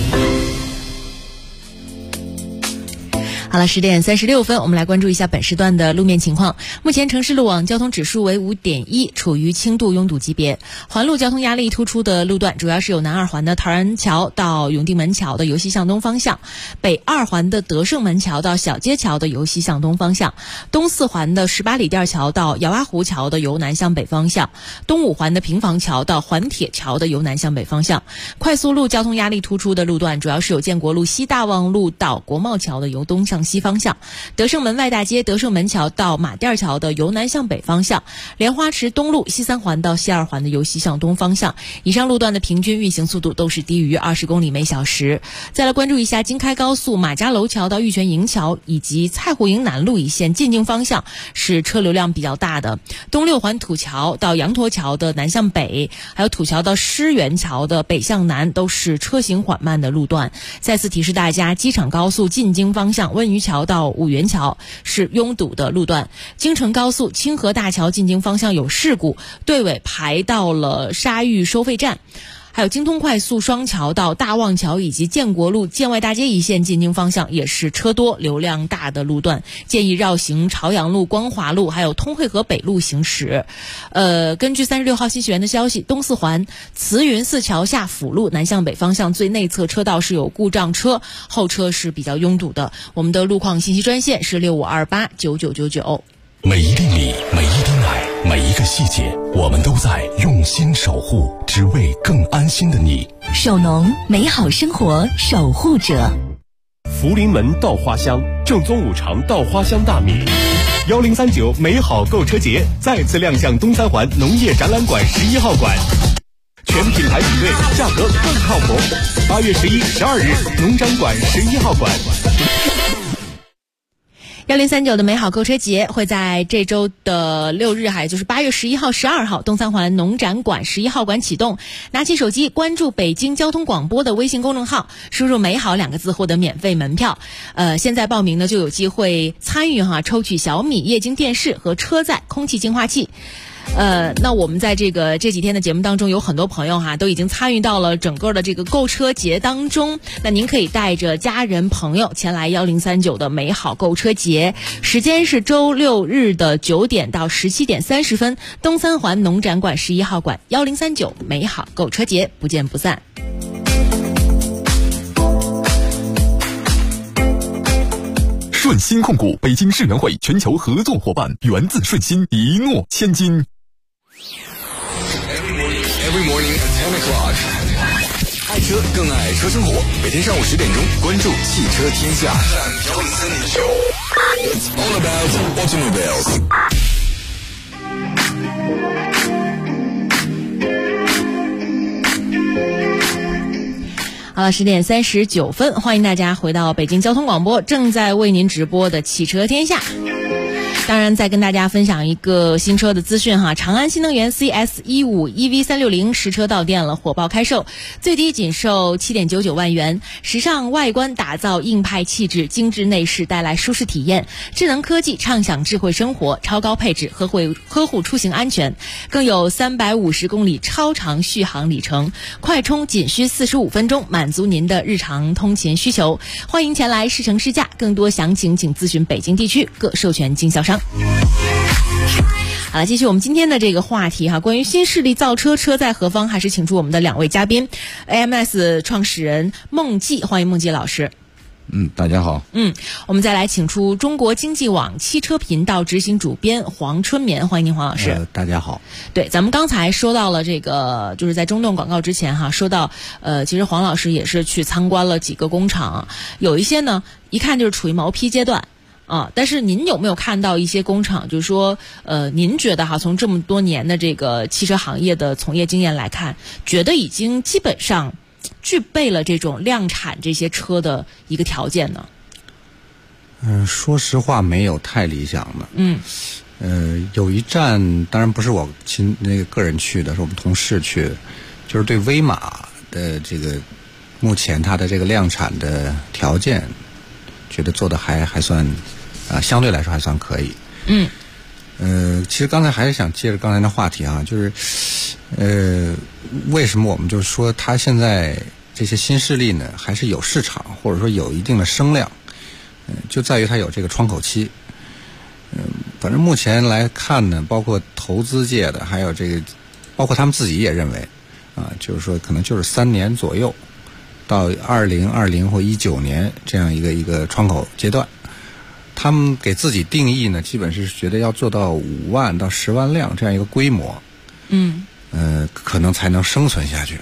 F: 好了，10点36分，我们来关注一下本时段的路面情况。目前城市路网交通指数为5.1，处于轻度拥堵级别。环路交通压力突出的路段主要是有南二环的陶然桥到永定门桥的由西向东方向，北二环的德胜门桥到小街桥的由西向东方向，东四环的18里店桥到姚洼湖桥的由南向北方向，东五环的平房桥到环铁桥的由南向北方向。快速路交通压力突出的路段主要是有建国路西大望路到国贸桥的由东向西方向，德胜门外大街德胜门桥到马甸桥的由南向北方向，莲花池东路西三环到西二环的由西向东方向。以上路段的平均运行速度都是低于20公里每小时。再来关注一下京开高速马家楼桥到玉泉营桥以及蔡户营南路一线进京方向是车流量比较大的，东六环土桥到羊驼桥的南向北，还有土桥到狮园桥的北向南都是车行缓慢的路段。再次提示大家，机场高速进京方向温榆桥到五原桥是拥堵的路段，京承高速清河大桥进京方向有事故，队尾排到了沙峪收费站。还有京通快速双桥到大望桥以及建国路建外大街一线进京方向也是车多流量大的路段，建议绕行朝阳路、光华路还有通惠河北路行驶。根据36号信息源的消息，东四环慈云寺桥下辅路南向北方向最内侧车道是有故障车，后车是比较拥堵的。我们的路况信息专线是65289999。
R: 每一粒米，每一滴奶，每一个细节，我们都在用心守护，只为更安心的你。
Q: 守农，美好生活守护者。
P: 福临门稻花香，正宗五常稻花香大米。1039美好购车节再次亮相东三环农业展览馆11号馆，全品牌比对，价格更靠谱。8月11、12日，农展馆11号馆。
F: 1039的美好购车节会在这周的6日，也就是8月11号、12号，东三环农展馆11号馆启动。拿起手机关注北京交通广播的微信公众号，输入美好2个字获得免费门票。现在报名呢就有机会参与抽取小米液晶电视和车载空气净化器。那我们在这几天的节目当中，有很多朋友都已经参与到了整个的这个购车节当中。那您可以带着家人朋友前来1039的美好购车节，时间是周6日的9点到17点30分，东三环农展馆11号馆1039美好购车节，不见不散。
S: 顺鑫控股北京世园会全球合作伙伴，源自顺鑫，一诺千金。
L: Every morning at 10 o'clock， 爱车更爱车生活，每天上午10点钟，关注汽车天下。It's all about automobiles。
F: 好了，10:39，欢迎大家回到北京交通广播，正在为您直播的汽车天下。当然再跟大家分享一个新车的资讯哈，长安新能源 CS15 EV360 实车到店了，火爆开售，最低仅售7.99万元，时尚外观打造硬派气质，精致内饰带来舒适体验，智能科技畅享智慧生活，超高配置呵护出行安全，更有350公里超长续航里程，快充仅需45分钟，满足您的日常通勤需求。欢迎前来试乘试驾，更多详情请咨询北京地区各授权经销商。好了，继续我们今天的这个话题哈，关于新势力造车，车在何方？还是请出我们的2位嘉宾 ，AMS 创始人孟季，欢迎孟季老师。
M: 大家好。
F: 我们再来请出中国经济网汽车频道执行主编黄春眠，欢迎您，黄老师。
N: 大家好。
F: 对，咱们刚才说到了这个，就是在中断广告之前哈，说到其实黄老师也是去参观了几个工厂，有一些呢，一看就是处于毛坯阶段。但是您有没有看到一些工厂，就是说，您觉得哈，从这么多年的这个汽车行业的从业经验来看，觉得已经基本上具备了这种量产这些车的一个条件呢？
N: 说实话，没有太理想的。有一站，当然不是我个人去的，是我们同事去的，就是对威马的这个目前它的这个量产的条件，觉得做的还算。相对来说还算可以。其实刚才还是想接着刚才的话题啊，就是为什么我们就说它现在这些新势力呢，还是有市场，或者说有一定的声量，就在于它有这个窗口期。反正目前来看呢，包括投资界的，还有这个，包括他们自己也认为，就是说可能就是3年左右，到2020或19年这样一个窗口阶段。他们给自己定义呢，基本是觉得要做到5万到10万辆这样一个规模，可能才能生存下去。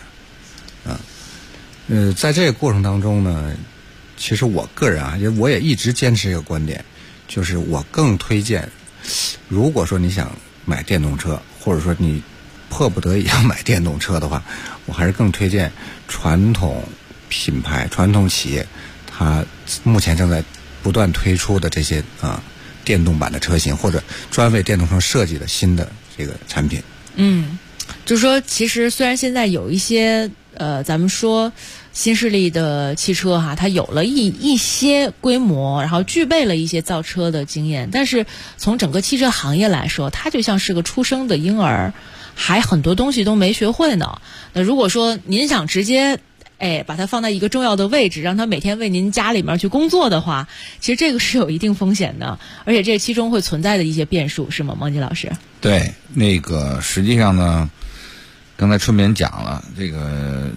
N: 在这个过程当中呢，其实我个人啊，我也一直坚持一个观点，就是我更推荐，如果说你想买电动车，或者说你迫不得已要买电动车的话，我还是更推荐传统品牌、传统企业，它目前正在不断推出的这些电动版的车型，或者专为电动车设计的新的这个产品。
F: 就是说其实虽然现在有一些咱们说新势力的汽车哈，它有了一些规模，然后具备了一些造车的经验，但是从整个汽车行业来说，它就像是个出生的婴儿，还很多东西都没学会呢。那如果说您想直接把它放在一个重要的位置，让它每天为您家里面去工作的话，其实这个是有一定风险的，而且这其中会存在的一些变数，是吗，孟季老师？
M: 对，那个实际上呢，刚才春眠讲了，这个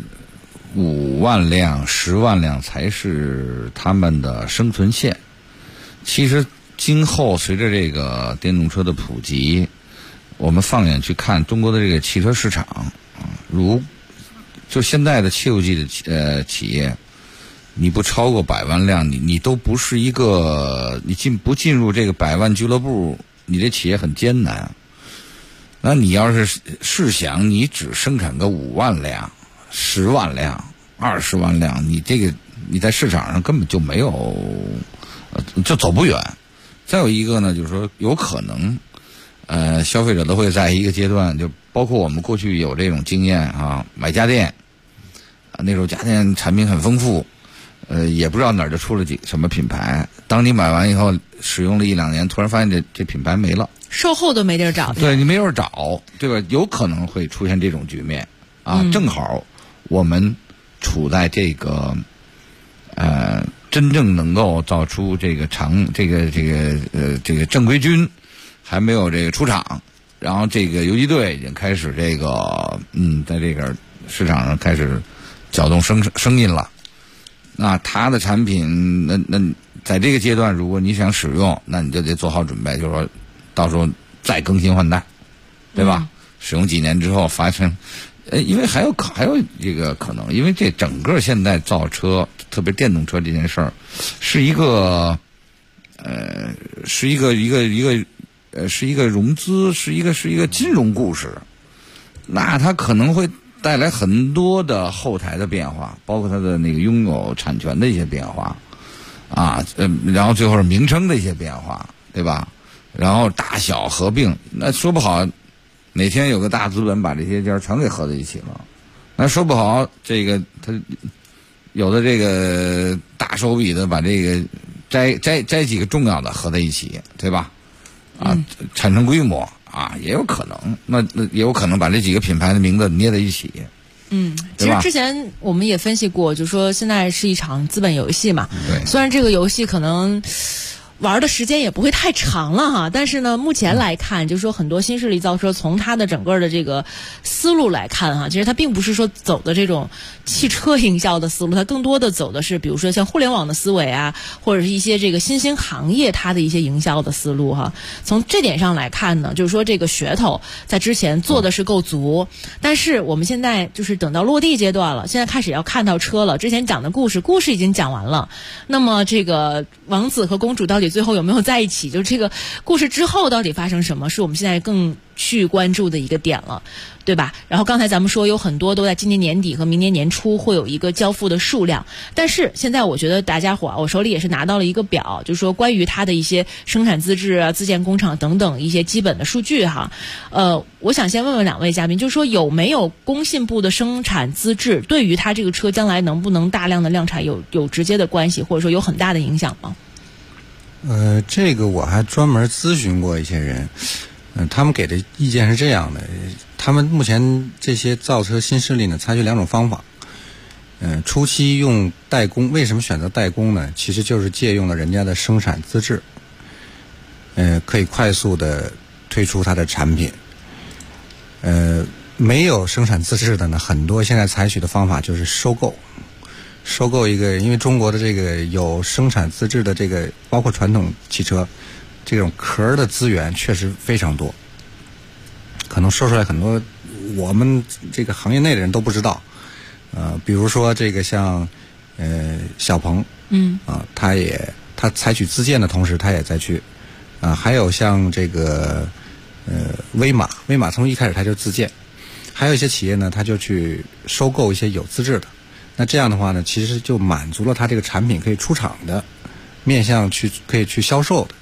M: 5万辆、10万辆才是他们的生存线。其实今后随着这个电动车的普及，我们放眼去看中国的这个汽车市场，就现在的汽油机的企业，你不超过100万辆，你都不是一个，你不进入这个100万俱乐部，你这企业很艰难。那你要是试想，你只生产个5万辆、10万辆、20万辆，你在市场上根本就没有，就走不远。再有一个呢，就是说有可能，消费者都会在一个阶段，就包括我们过去有这种经验啊，买家电。那时候家电产品很丰富，也不知道哪儿就出了什么品牌。当你买完以后，使用了1-2年，突然发现这品牌没了，
F: 售后都没地儿找。
M: 对，你没地儿找，对吧？有可能会出现这种局面啊。正好我们处在这个真正能够造出这个正规军还没有这个出厂，然后这个游击队已经开始这个在这个市场上开始搅动声音了。那它的产品，那在这个阶段，如果你想使用，那你就得做好准备，就是说到时候再更新换代，对吧？使用几年之后发生，因为还有这个可能，因为这整个现在造车，特别电动车这件事儿，是一个融资，是一个金融故事。那它可能会带来很多的后台的变化，包括它的那个拥有产权的一些变化，然后最后是名称的一些变化，对吧？然后大小合并，那说不好，哪天有个大资本把这些家全给合在一起了，那说不好，这个他有的这个大手笔的把这个摘几个重要的合在一起，对吧？产生规模也有可能，那也有可能把这几个品牌的名字捏在一起。
F: 其实之前我们也分析过，就说现在是一场资本游戏嘛。
M: 对，
F: 虽然这个游戏可能玩的时间也不会太长了哈，但是呢，目前来看，就是说很多新势力造车从它的整个的这个思路来看哈，其实它并不是说走的这种汽车营销的思路，它更多的走的是比如说像互联网的思维啊，或者是一些这个新兴行业它的一些营销的思路哈。从这点上来看呢，就是说这个噱头在之前做的是够足，但是我们现在就是等到落地阶段了，现在开始要看到车了。之前讲的故事已经讲完了，那么这个王子和公主到底最后有没有在一起，就这个故事之后到底发生什么，是我们现在更去关注的一个点了，对吧？然后刚才咱们说有很多都在今年年底和明年年初会有一个交付的数量，但是现在我觉得大家伙我手里也是拿到了一个表，就是说关于它的一些生产资质啊、自建工厂等等一些基本的数据哈。我想先问问两位嘉宾，就是说有没有工信部的生产资质对于它这个车将来能不能大量的量产有直接的关系，或者说有很大的影响吗？
N: 这个我还专门咨询过一些人，他们给的意见是这样的，他们目前这些造车新势力呢，采取两种方法。初期用代工，为什么选择代工呢？其实就是借用了人家的生产资质，可以快速的推出它的产品。没有生产资质的呢，很多现在采取的方法就是收购一个，因为中国的这个有生产资质的这个，包括传统汽车这种壳的资源确实非常多，可能说出来很多我们这个行业内的人都不知道。比如说这个像小鹏，他采取自建的同时，他也在去还有像这个威马从一开始他就自建，还有一些企业呢，他就去收购一些有资质的。那这样的话呢，其实就满足了它这个产品可以出厂的，面向可以去销售的。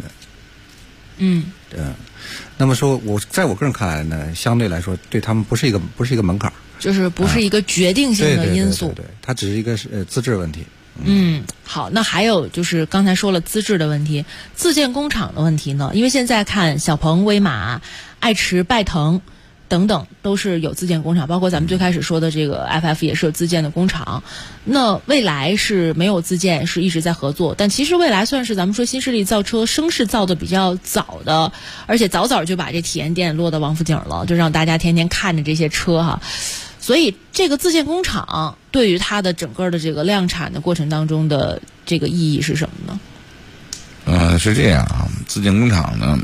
N: 那么说在我个人看来呢，相对来说对他们不是一个门槛，
F: 就是不是一个决定性的因素。
N: 对，它只是一个资质问题。
F: 好，那还有就是刚才说了资质的问题，自建工厂的问题呢？因为现在看小鹏、威马、爱驰、拜腾等等都是有自建工厂，包括咱们最开始说的这个 FF 也是有自建的工厂。那蔚来是没有自建，是一直在合作，但其实蔚来算是咱们说新势力造车声势造的比较早的，而且早就把这体验店落到王府井了，就让大家天天看着这些车哈。所以这个自建工厂对于它的整个的这个量产的过程当中的这个意义是什么
M: 呢？是这样啊，自建工厂呢，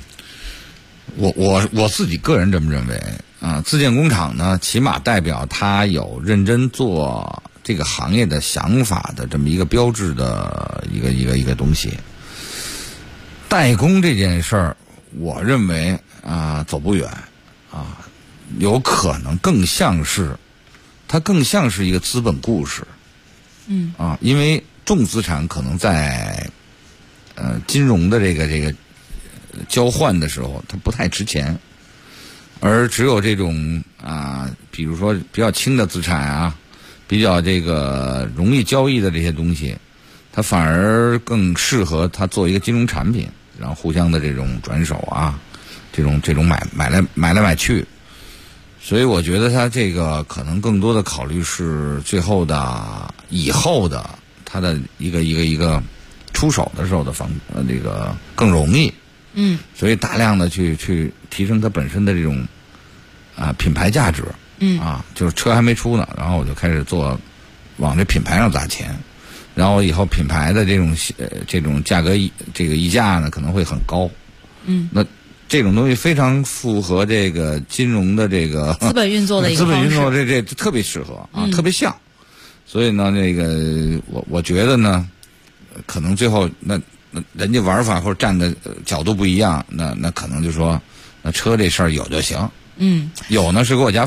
M: 我自己个人这么认为啊，自建工厂呢，起码代表它有认真做这个行业的想法的这么一个标志的一个东西。代工这件事儿，我认为走不远啊，有可能更像是一个资本故事。因为重资产可能在金融的这个交换的时候，它不太值钱，而只有这种比如说比较轻的资产比较这个容易交易的这些东西，它反而更适合它做一个金融产品，然后互相的这种转手这种买来买去。所以我觉得它这个可能更多的考虑是最后的以后的它的一个出手的时候的这个更容易。所以大量的去提升它本身的这种品牌价值。就是车还没出呢，然后我就开始往这品牌上砸钱，然后以后品牌的这种价格这个溢价呢可能会很高。那这种东西非常符合这个金融的这个
F: 资本运作的一个
M: 方式，资本运作这特别适合特别像。所以呢，这个我觉得呢，可能最后那人家玩法或者站的角度不一样，那可能就说那车这事儿有就行。有呢是给我加分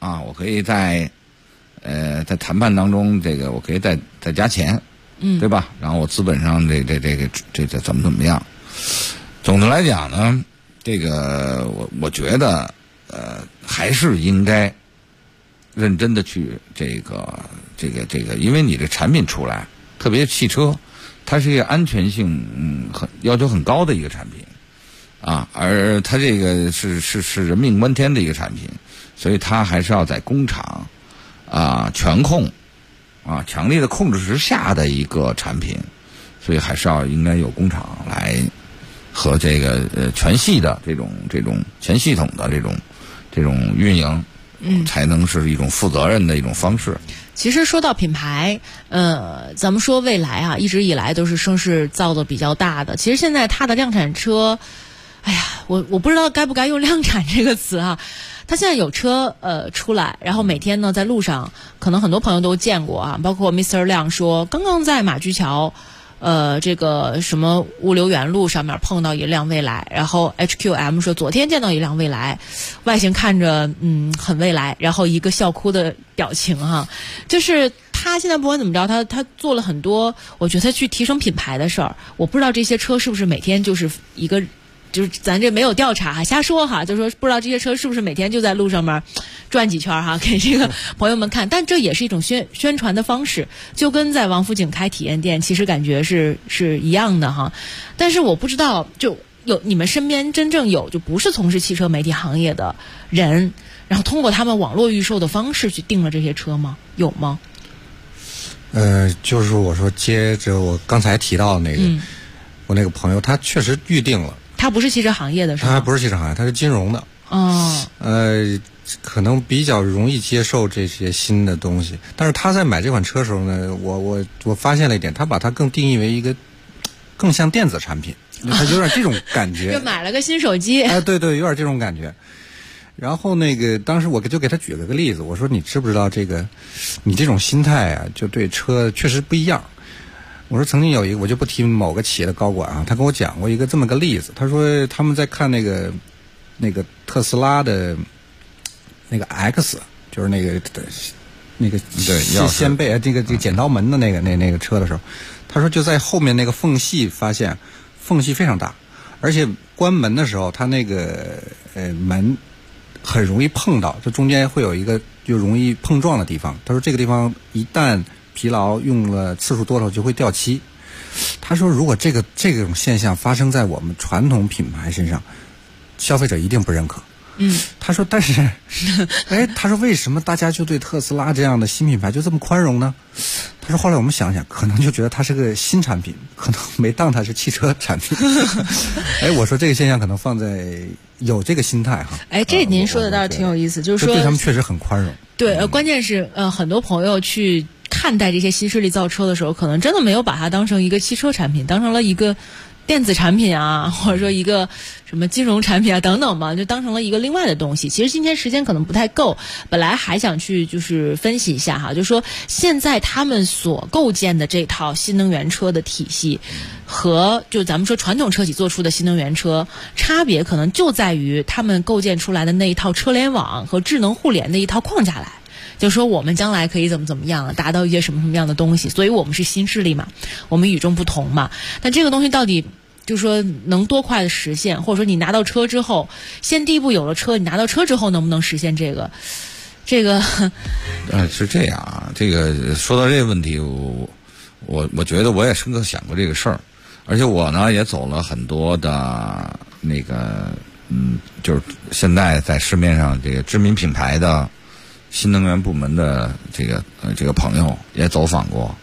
M: 啊，我可以在谈判当中，这个我可以再加钱，对吧？然后我资本上这怎么样？总的来讲呢，这个我觉得还是应该认真的去这个，因为你这产品出来，特别汽车，它是一个安全性要求很高的一个产品啊，而它这个是人命关天的一个产品，所以它还是要在工厂全控强力的控制之下的一个产品，所以还是应该有工厂来和这个全系的这种全系统的这种运营，才能是一种负责任的一种方式。
F: 其实说到品牌，咱们说蔚来啊，一直以来都是声势造的比较大的。其实现在它的量产车，哎呀，我不知道该不该用量产这个词啊。它现在有车出来，然后每天呢在路上，可能很多朋友都见过啊，包括 Mr. 亮说，刚刚在马驹桥这个什么物流园路上面碰到一辆蔚来，然后 HQM 说昨天见到一辆蔚来，外形看着很蔚来，然后一个笑哭的表情哈，就是他现在不管怎么着，他做了很多，我觉得去提升品牌的事儿。我不知道这些车是不是每天就是一个。就是咱这没有调查哈，瞎说哈，就说不知道这些车是不是每天就在路上面转几圈哈，给这个朋友们看。但这也是一种宣传的方式，就跟在王府井开体验店，其实感觉是一样的哈。但是我不知道，就有你们身边真正有就不是从事汽车媒体行业的人，然后通过他们网络预售的方式去订了这些车吗？有吗？
N: 就是我说接着我刚才提到的那个，我那个朋友他确实预定了。
F: 他不是汽车行业的是吗？
N: 他不是汽车行业，他是金融的。
F: 哦。
N: 可能比较容易接受这些新的东西。但是他在买这款车的时候呢，我发现了一点，他把它更定义为一个更像电子产品，他有点这种感觉。
F: 就买了个新手机。
N: 对，有点这种感觉。然后当时我就给他举了个例子，我说你知不知道这个，你这种心态啊，就对车确实不一样。我说曾经有一个，我就不提某个企业的高管啊，他跟我讲过这么个例子。他说他们在看那个特斯拉的那个 X， 就是那个掀背这个剪刀门的那个车的时候，他说就在后面那个缝隙发现缝隙非常大，而且关门的时候，它那个门很容易碰到，这中间会有一个就容易碰撞的地方。他说这个地方一旦疲劳用了次数多了就会掉漆。他说如果这种现象发生在我们传统品牌身上，消费者一定不认可。他说但是他说为什么大家就对特斯拉这样的新品牌就这么宽容呢？他说后来我们想想，可能就觉得它是个新产品，可能没当它是汽车产品。我说这个现象可能放在有这个心态哈。
F: 这您说的倒是挺有意思，就是说
N: 对他们确实很宽容。
F: 对，关键是很多朋友去看待这些新势力造车的时候，可能真的没有把它当成一个汽车产品，当成了一个电子产品啊，或者说一个什么金融产品啊等等吧，就当成了一个另外的东西。其实今天时间可能不太够，本来还想去就是分析一下哈，就是说现在他们所构建的这套新能源车的体系和就咱们说传统车企做出的新能源车差别，可能就在于他们构建出来的那一套车联网和智能互联的一套框架来。就说我们将来可以怎么样达到一些什么样的东西，所以我们是新势力嘛，我们与众不同嘛。但这个东西到底就说能多快的实现，或者说你拿到车之后，先第一步有了车，你拿到车之后能不能实现这个
M: 是这样啊。这个说到这个问题，我觉得我也深刻想过这个事儿，而且我呢也走了很多的那个就是现在在市面上这个知名品牌的新能源部门的这个朋友也走访过，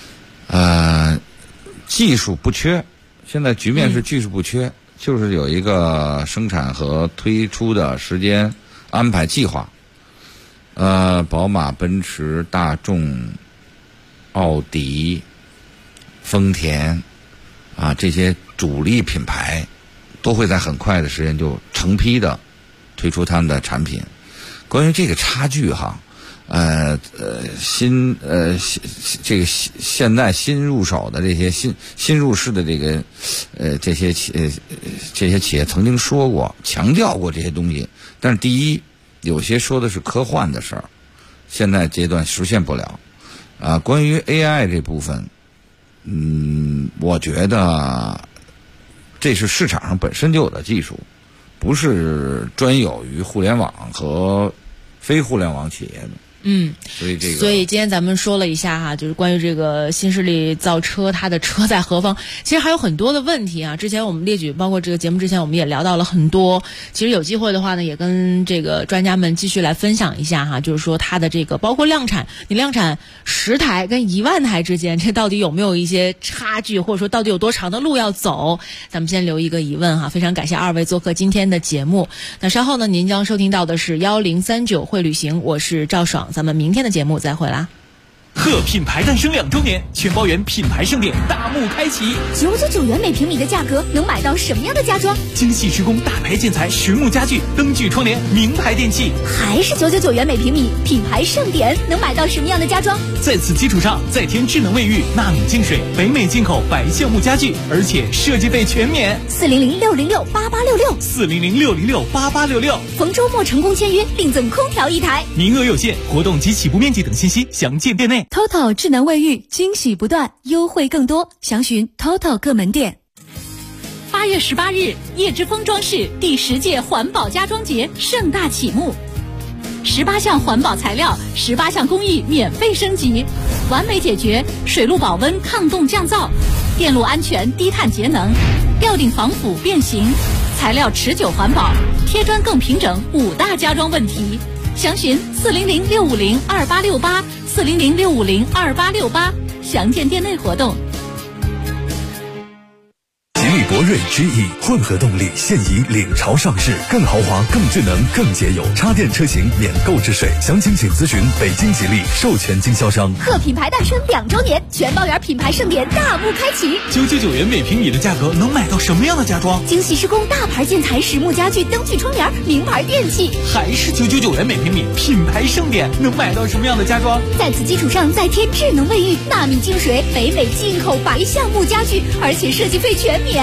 M: 技术不缺，现在局面是技术不缺，就是有一个生产和推出的时间安排计划。宝马、奔驰、大众、奥迪、丰田这些主力品牌都会在很快的时间就成批的推出他们的产品。关于这个差距哈，现在新入手的这些新入市的这些企业曾经说过强调过这些东西，但是第一， 有些说的是科幻的事儿，现在阶段实现不了。关于 AI 这部分，我觉得这是市场上本身就有的技术，不是专有于互联网和非互联网企业的。所以今天咱们说了一下哈，就是关于这个新势力造车，它的车在何方？其实还有很多的问题啊。之前我们列举，包括这个节目之前我们也聊到了很多。其实有机会的话呢，也跟这个专家们继续来分享一下哈，就是说它的这个包括量产，你量产10台跟1万台之间，这到底有没有一些差距，或者说到底有多长的路要走？咱们先留一个疑问哈。非常感谢二位做客今天的节目。那稍后呢，您将收听到的是1039会旅行，我是赵爽。咱们明天的节目再会啦。
T: 贺品牌诞生2周年，全包圆品牌盛典大幕开启。
C: 999元每平米的价格，能买到什么样的家装？
T: 精细施工、大牌建材、实木家具、灯具窗帘、名牌电器，
C: 还是999元每平米，品牌盛典能买到什么样的家装？
T: 在此基础上，再添智能卫浴、纳米净水、北美进口白橡木家具，而且设计费全免。
C: 400-606-8866，400-606-8866，逢周末成功签约，另赠空调1台，
T: 名额有限，活动及起步面积等信息详见店内。
C: TOTO 智能卫浴，惊喜不断，优惠更多，详询 TOTO 各门店。
K: 8月18日，叶之峰装饰第10届环保家装节盛大启幕，18项环保材料，18项工艺免费升级，完美解决水路保温、抗冻降噪、电路安全、低碳节能、吊顶防腐变形、材料持久环保、贴砖更平整5大家装问题。详询400-650-2868，400-650-2868，详见店内活动。
I: 吉利博瑞 GE 混合动力现已领潮上市，更豪华、更智能、更节油，插电车型免购置税，详情请咨询北京吉利授权经销商。
C: 贺品牌诞生2周年，全包圆品牌盛典大幕开启。
T: 999元每平米的价格，能买到什么样的家装？
C: 精细施工、大牌建材、实木家具、灯具窗帘、名牌电器，
T: 还是999元每平米，品牌盛典能买到什么样的家装？
C: 在此基础上再添智能卫浴、纳米净水、北美进口白橡木家具，而且设计费全免。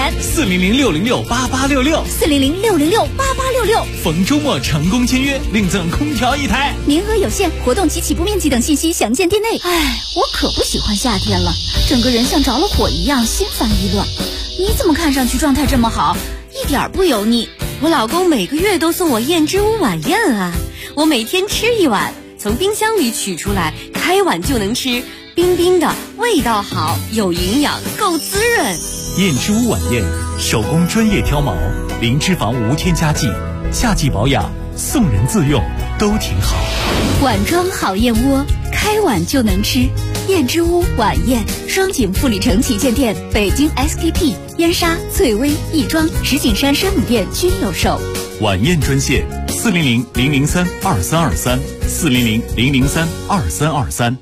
T: 400-606-8866，400-606-8866，逢周末成功签约，另赠空调1台，
C: 名额有限，活动及起步面积等信息详见店内。我可不喜欢夏天了，整个人像着了火一样，心烦意乱。你怎么看上去状态这么好，一点不油腻？
B: 我老公每个月都送我燕之屋晚宴啊，我每天吃1碗，从冰箱里取出来，开碗就能吃，冰冰的，味道好，有营养，够滋润。
T: 燕之屋晚宴，手工专业挑毛，零脂肪无添加剂，夏季保养，送人自用都挺好。
C: 碗装好燕窝，开碗就能吃。燕之屋晚宴，双井富里城旗舰店、北京 SKP、燕莎、翠微、亦庄、石景山山姆店均有售。
T: 晚宴专线400-003-2323，400-003-2323。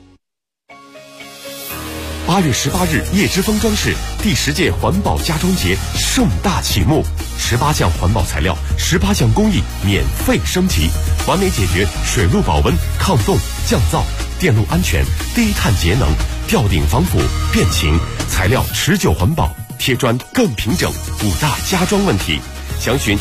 R: 8月18日，叶之峰装饰第10届环保家装节盛大启幕，18项环保材料，18项工艺免费升级，完美解决水路保温、抗冻、降噪、电路安全、低碳节能、吊顶防腐、变形、材料持久环保、贴砖更平整5大家装问题。详询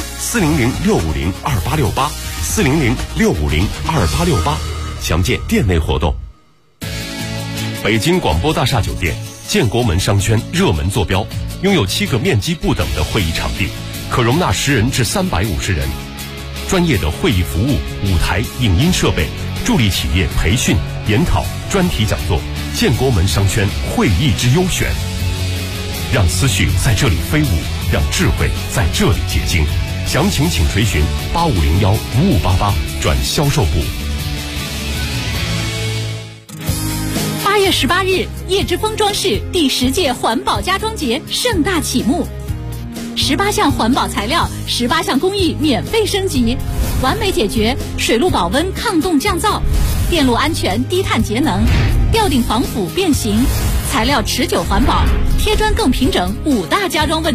R: 400-650-2868，400-650-2868，详见店内活动。北京广播大厦酒店建国门商圈热门坐标，拥有7个面积不等的会议场地，可容纳10人至350人，专业的会议服务、舞台、影音设备，助力企业培训、研讨、专题讲座。建国门商圈会议之优选，让思绪在这里飞舞，让智慧在这里结晶。详情请垂询8501-5588转销售部。
K: 8月18日，叶之峰装饰第10届环保家装节盛大启幕，18项环保材料，18项工艺免费升级，完美解决水路保温、抗冻降噪、电路安全、低碳节能、吊顶防腐变形、材料持久环保、贴砖更平整5大家装问题。